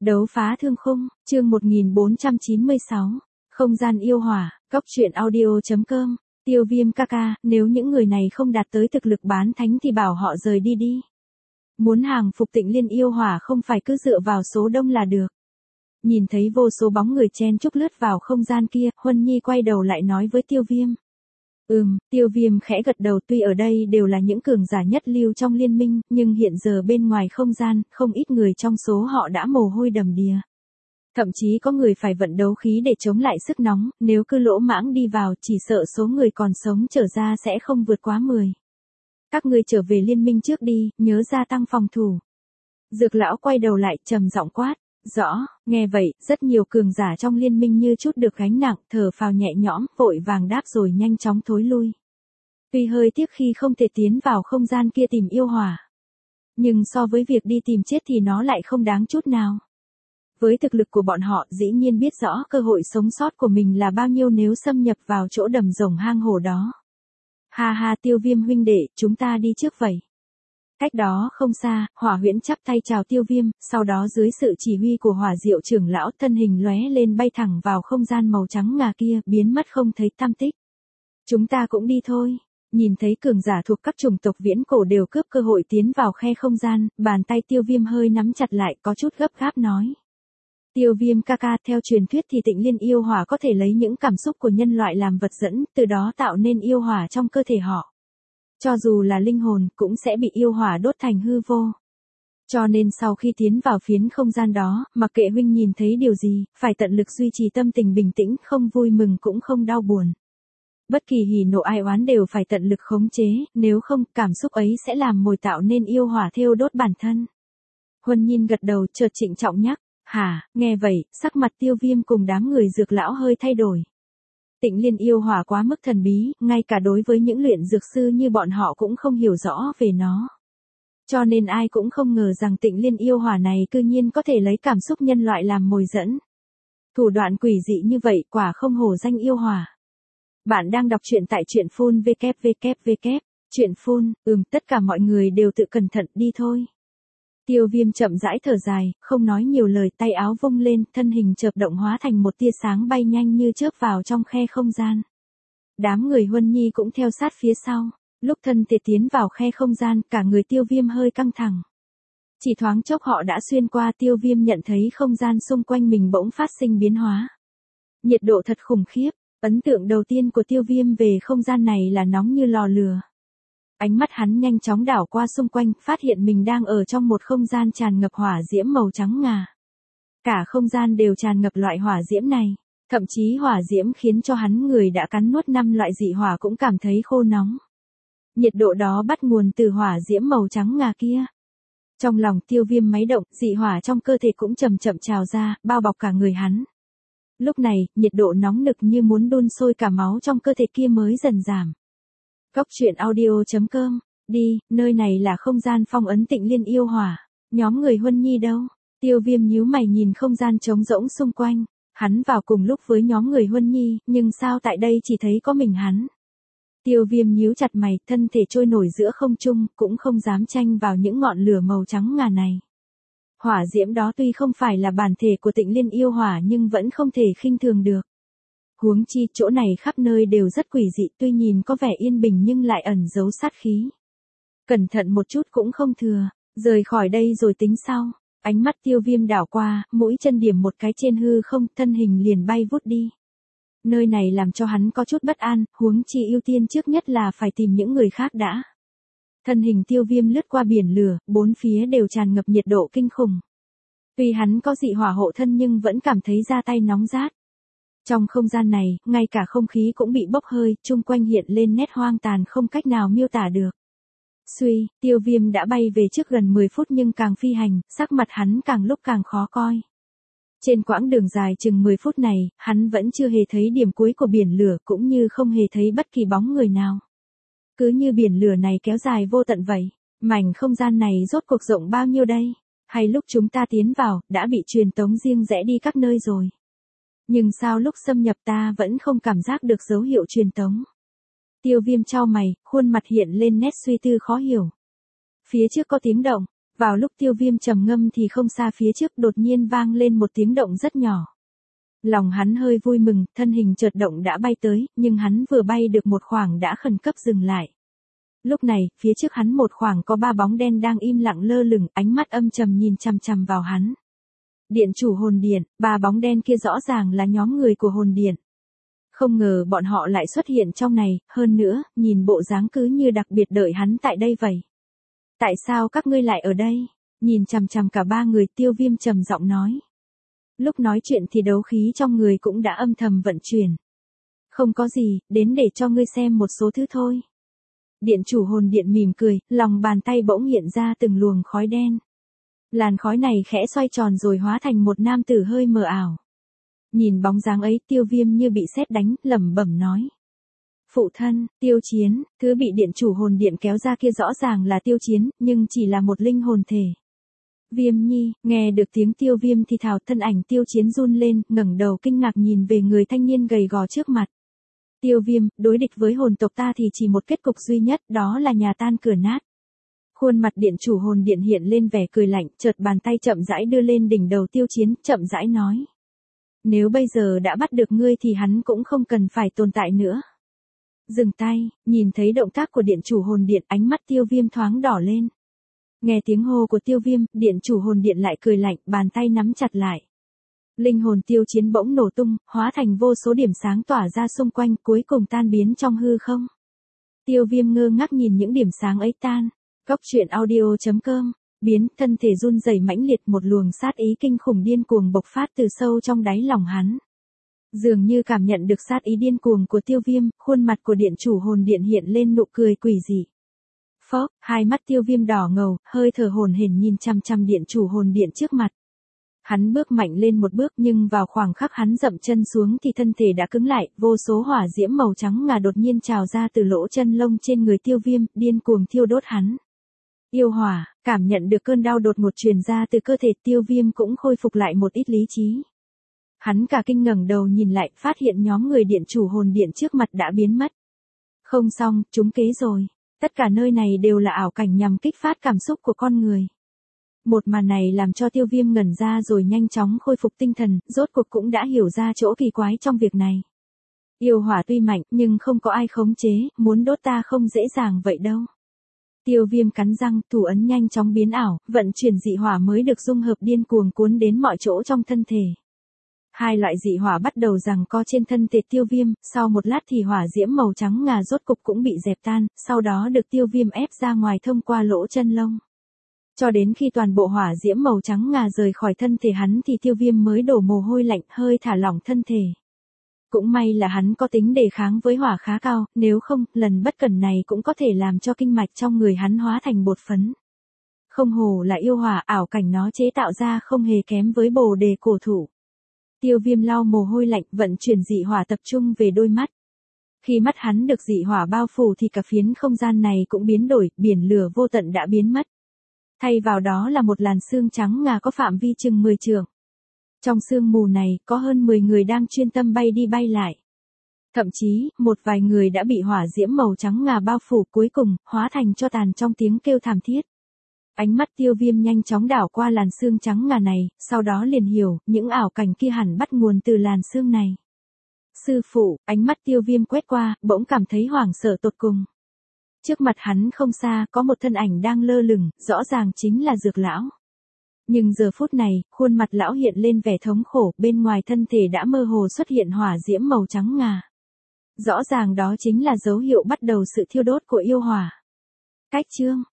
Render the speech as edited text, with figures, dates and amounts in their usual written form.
Đấu phá thương khung, chương 1496. Không gian yêu hỏa, cốc truyện audio.com. Tiêu Viêm ca ca, nếu những người này không đạt tới thực lực bán thánh thì bảo họ rời đi đi. Muốn hàng phục Tịnh Liên yêu hỏa không phải cứ dựa vào số đông là được. Nhìn thấy vô số bóng người chen chúc lướt vào không gian kia, Huân Nhi quay đầu lại nói với Tiêu Viêm. Tiêu Viêm khẽ gật đầu, tuy ở đây đều là những cường giả nhất lưu trong liên minh, nhưng hiện giờ bên ngoài không gian, không ít người trong số họ đã mồ hôi đầm đìa. Thậm chí có người phải vận đấu khí để chống lại sức nóng, nếu cứ lỗ mãng đi vào chỉ sợ số người còn sống trở ra sẽ không vượt quá 10. Các ngươi trở về liên minh trước đi, nhớ gia tăng phòng thủ. Dược lão quay đầu lại trầm giọng quát. Rõ, nghe vậy, rất nhiều cường giả trong liên minh như chút được gánh nặng, thở phào nhẹ nhõm, vội vàng đáp rồi nhanh chóng thối lui. Tuy hơi tiếc khi không thể tiến vào không gian kia tìm yêu hỏa. Nhưng so với việc đi tìm chết thì nó lại không đáng chút nào. Với thực lực của bọn họ dĩ nhiên biết rõ cơ hội sống sót của mình là bao nhiêu nếu xâm nhập vào chỗ đầm rồng hang hổ đó. Ha ha Tiêu Viêm huynh đệ, chúng ta đi trước vậy. Cách đó không xa, Hỏa Huyễn chắp tay chào Tiêu Viêm, sau đó dưới sự chỉ huy của Hỏa Diệu trưởng lão thân hình lóe lên bay thẳng vào không gian màu trắng ngà kia, biến mất không thấy tăm tích. Chúng ta cũng đi thôi. Nhìn thấy cường giả thuộc các chủng tộc viễn cổ đều cướp cơ hội tiến vào khe không gian, bàn tay Tiêu Viêm hơi nắm chặt lại, có chút gấp gáp nói. Tiêu Viêm ca ca, theo truyền thuyết thì Tịnh Liên yêu hỏa có thể lấy những cảm xúc của nhân loại làm vật dẫn, từ đó tạo nên yêu hỏa trong cơ thể họ. Cho dù là linh hồn, cũng sẽ bị yêu hỏa đốt thành hư vô. Cho nên sau khi tiến vào phiến không gian đó, mặc kệ huynh nhìn thấy điều gì, phải tận lực duy trì tâm tình bình tĩnh, không vui mừng cũng không đau buồn. Bất kỳ hỉ nộ ai oán đều phải tận lực khống chế, nếu không, cảm xúc ấy sẽ làm mồi tạo nên yêu hỏa thiêu đốt bản thân. Huân Nhiên gật đầu, chợt trịnh trọng nhắc. Hả, nghe vậy, sắc mặt Tiêu Viêm cùng đám người dược lão hơi thay đổi. Tịnh Liên yêu hỏa quá mức thần bí, ngay cả đối với những luyện dược sư như bọn họ cũng không hiểu rõ về nó. Cho nên ai cũng không ngờ rằng Tịnh Liên yêu hỏa này cư nhiên có thể lấy cảm xúc nhân loại làm mồi dẫn. Thủ đoạn quỷ dị như vậy quả không hổ danh yêu hỏa. Bạn đang đọc truyện tại truyện phun www. Truyện phun, tất cả mọi người đều tự cẩn thận đi thôi. Tiêu Viêm chậm rãi thở dài, không nói nhiều lời, tay áo vung lên, thân hình chợt động hóa thành một tia sáng bay nhanh như chớp vào trong khe không gian. Đám người Huân Nhi cũng theo sát phía sau, lúc thân thể tiến vào khe không gian, cả người Tiêu Viêm hơi căng thẳng. Chỉ thoáng chốc họ đã xuyên qua, Tiêu Viêm nhận thấy không gian xung quanh mình bỗng phát sinh biến hóa. Nhiệt độ thật khủng khiếp, ấn tượng đầu tiên của Tiêu Viêm về không gian này là nóng như lò lửa. Ánh mắt hắn nhanh chóng đảo qua xung quanh, phát hiện mình đang ở trong một không gian tràn ngập hỏa diễm màu trắng ngà. Cả không gian đều tràn ngập loại hỏa diễm này, thậm chí hỏa diễm khiến cho hắn người đã cắn nuốt 5 loại dị hỏa cũng cảm thấy khô nóng. Nhiệt độ đó bắt nguồn từ hỏa diễm màu trắng ngà kia. Trong lòng Tiêu Viêm máy động, dị hỏa trong cơ thể cũng chậm chậm trào ra, bao bọc cả người hắn. Lúc này, nhiệt độ nóng nực như muốn đun sôi cả máu trong cơ thể kia mới dần giảm. Cốc truyện audio.com, đi, nơi này là không gian phong ấn Tịnh Liên yêu hỏa. Nhóm người Huân Nhi đâu? Tiêu Viêm nhíu mày nhìn không gian trống rỗng xung quanh. Hắn vào cùng lúc với nhóm người Huân Nhi, nhưng sao tại đây chỉ thấy có mình hắn? Tiêu Viêm nhíu chặt mày, thân thể trôi nổi giữa không trung, cũng không dám tranh vào những ngọn lửa màu trắng ngà này. Hỏa diễm đó tuy không phải là bản thể của Tịnh Liên yêu hỏa nhưng vẫn không thể khinh thường được. Huống chi chỗ này khắp nơi đều rất quỷ dị, tuy nhìn có vẻ yên bình nhưng lại ẩn giấu sát khí. Cẩn thận một chút cũng không thừa, rời khỏi đây rồi tính sau. Ánh mắt Tiêu Viêm đảo qua, mũi chân điểm một cái trên hư không, thân hình liền bay vút đi. Nơi này làm cho hắn có chút bất an, huống chi ưu tiên trước nhất là phải tìm những người khác đã. Thân hình Tiêu Viêm lướt qua biển lửa, bốn phía đều tràn ngập nhiệt độ kinh khủng. Tuy hắn có dị hỏa hộ thân nhưng vẫn cảm thấy da tay nóng rát. Trong không gian này, ngay cả không khí cũng bị bốc hơi, chung quanh hiện lên nét hoang tàn không cách nào miêu tả được. Suy, Tiêu Viêm đã bay về trước gần 10 phút nhưng càng phi hành, sắc mặt hắn càng lúc càng khó coi. Trên quãng đường dài chừng 10 phút này, hắn vẫn chưa hề thấy điểm cuối của biển lửa cũng như không hề thấy bất kỳ bóng người nào. Cứ như biển lửa này kéo dài vô tận vậy, mảnh không gian này rốt cuộc rộng bao nhiêu đây? Hay lúc chúng ta tiến vào, đã bị truyền tống riêng rẽ đi các nơi rồi? Nhưng sao lúc xâm nhập ta vẫn không cảm giác được dấu hiệu truyền tống? Tiêu Viêm chau mày, khuôn mặt hiện lên nét suy tư khó hiểu. Phía trước có tiếng động, Vào lúc Tiêu Viêm trầm ngâm thì không xa phía trước đột nhiên vang lên một tiếng động rất nhỏ. Lòng hắn hơi vui mừng, thân hình chợt động đã bay tới, nhưng hắn vừa bay được một khoảng đã khẩn cấp dừng lại. Lúc này, phía trước hắn một khoảng có 3 bóng đen đang im lặng lơ lửng, ánh mắt âm trầm nhìn chằm chằm vào hắn. Điện chủ hồn điện, 3 bóng đen kia rõ ràng là nhóm người của hồn điện. Không ngờ bọn họ lại xuất hiện trong này, hơn nữa, nhìn bộ dáng cứ như đặc biệt đợi hắn tại đây vậy. Tại sao các ngươi lại ở đây? Nhìn chằm chằm cả 3 người, Tiêu Viêm trầm giọng nói. Lúc nói chuyện thì đấu khí trong người cũng đã âm thầm vận chuyển. Không có gì, đến để cho ngươi xem một số thứ thôi. Điện chủ hồn điện mỉm cười, lòng bàn tay bỗng hiện ra từng luồng khói đen. Làn khói này khẽ xoay tròn rồi hóa thành một nam tử hơi mờ ảo. Nhìn bóng dáng ấy, Tiêu Viêm như bị sét đánh, lẩm bẩm nói. Phụ thân, Tiêu Chiến, thứ bị điện chủ hồn điện kéo ra kia rõ ràng là Tiêu Chiến, nhưng chỉ là một linh hồn thể. Viêm nhi, nghe được tiếng Tiêu Viêm thì thào, thân ảnh Tiêu Chiến run lên, ngẩng đầu kinh ngạc nhìn về người thanh niên gầy gò trước mặt. Tiêu Viêm, đối địch với hồn tộc ta thì chỉ một kết cục duy nhất, đó là nhà tan cửa nát. Khuôn mặt điện chủ hồn điện hiện lên vẻ cười lạnh, chợt bàn tay chậm rãi đưa lên đỉnh đầu Tiêu Chiến, chậm rãi nói. Nếu bây giờ đã bắt được ngươi thì hắn cũng không cần phải tồn tại nữa. Dừng tay, nhìn thấy động tác của điện chủ hồn điện, ánh mắt Tiêu Viêm thoáng đỏ lên. Nghe tiếng hô của Tiêu Viêm, điện chủ hồn điện lại cười lạnh, bàn tay nắm chặt lại. Linh hồn Tiêu Chiến bỗng nổ tung, hóa thành vô số điểm sáng tỏa ra xung quanh, cuối cùng tan biến trong hư không. Tiêu Viêm ngơ ngác nhìn những điểm sáng ấy tan. Cốc truyện audio.com, biến, thân thể run rẩy mãnh liệt, một luồng sát ý kinh khủng điên cuồng bộc phát từ sâu trong đáy lòng hắn. Dường như cảm nhận được sát ý điên cuồng của Tiêu Viêm, khuôn mặt của điện chủ hồn điện hiện lên nụ cười quỷ dị. Phốc, hai mắt Tiêu Viêm đỏ ngầu, hơi thở hổn hển nhìn chằm chằm điện chủ hồn điện trước mặt. Hắn bước mạnh lên một bước, nhưng vào khoảng khắc hắn dậm chân xuống thì thân thể đã cứng lại, vô số hỏa diễm màu trắng ngà đột nhiên trào ra từ lỗ chân lông trên người Tiêu Viêm, điên cuồng thiêu đốt hắn. Yêu hỏa, cảm nhận được cơn đau đột ngột truyền ra từ cơ thể, Tiêu Viêm cũng khôi phục lại một ít lý trí. Hắn cả kinh ngẩng đầu nhìn lại, phát hiện nhóm người điện chủ hồn điện trước mặt đã biến mất. Không xong, trúng kế rồi. Tất cả nơi này đều là ảo cảnh nhằm kích phát cảm xúc của con người. Một màn này làm cho Tiêu Viêm ngẩn ra rồi nhanh chóng khôi phục tinh thần, rốt cuộc cũng đã hiểu ra chỗ kỳ quái trong việc này. Yêu hỏa tuy mạnh, nhưng không có ai khống chế, muốn đốt ta không dễ dàng vậy đâu. Tiêu Viêm cắn răng, thủ ấn nhanh chóng biến ảo, vận chuyển dị hỏa mới được dung hợp điên cuồng cuốn đến mọi chỗ trong thân thể. Hai loại dị hỏa bắt đầu giằng co trên thân thể Tiêu Viêm, sau một lát thì hỏa diễm màu trắng ngà rốt cục cũng bị dẹp tan, sau đó được Tiêu Viêm ép ra ngoài thông qua lỗ chân lông. Cho đến khi toàn bộ hỏa diễm màu trắng ngà rời khỏi thân thể hắn thì Tiêu Viêm mới đổ mồ hôi lạnh, hơi thả lỏng thân thể. Cũng may là hắn có tính đề kháng với hỏa khá cao, nếu không, lần bất cẩn này cũng có thể làm cho kinh mạch trong người hắn hóa thành bột phấn. Không hổ là yêu hỏa, ảo cảnh nó chế tạo ra không hề kém với Bồ Đề cổ thụ. Tiêu Viêm lau mồ hôi lạnh, vận chuyển dị hỏa tập trung về đôi mắt. Khi mắt hắn được dị hỏa bao phủ thì cả phiến không gian này cũng biến đổi, biển lửa vô tận đã biến mất. Thay vào đó là một làn sương trắng ngà có phạm vi chừng 10 trượng. Trong sương mù này, có hơn 10 người đang chuyên tâm bay đi bay lại. Thậm chí, một vài người đã bị hỏa diễm màu trắng ngà bao phủ, cuối cùng, hóa thành tro tàn trong tiếng kêu thảm thiết. Ánh mắt Tiêu Viêm nhanh chóng đảo qua làn sương trắng ngà này, sau đó liền hiểu, những ảo cảnh kia hẳn bắt nguồn từ làn sương này. Sư phụ, ánh mắt Tiêu Viêm quét qua, bỗng cảm thấy hoảng sợ tột cùng. Trước mặt hắn không xa, có một thân ảnh đang lơ lửng, rõ ràng chính là Dược lão. Nhưng giờ phút này, khuôn mặt lão hiện lên vẻ thống khổ, bên ngoài thân thể đã mơ hồ xuất hiện hỏa diễm màu trắng ngà. Rõ ràng đó chính là dấu hiệu bắt đầu sự thiêu đốt của yêu hỏa. Cách chương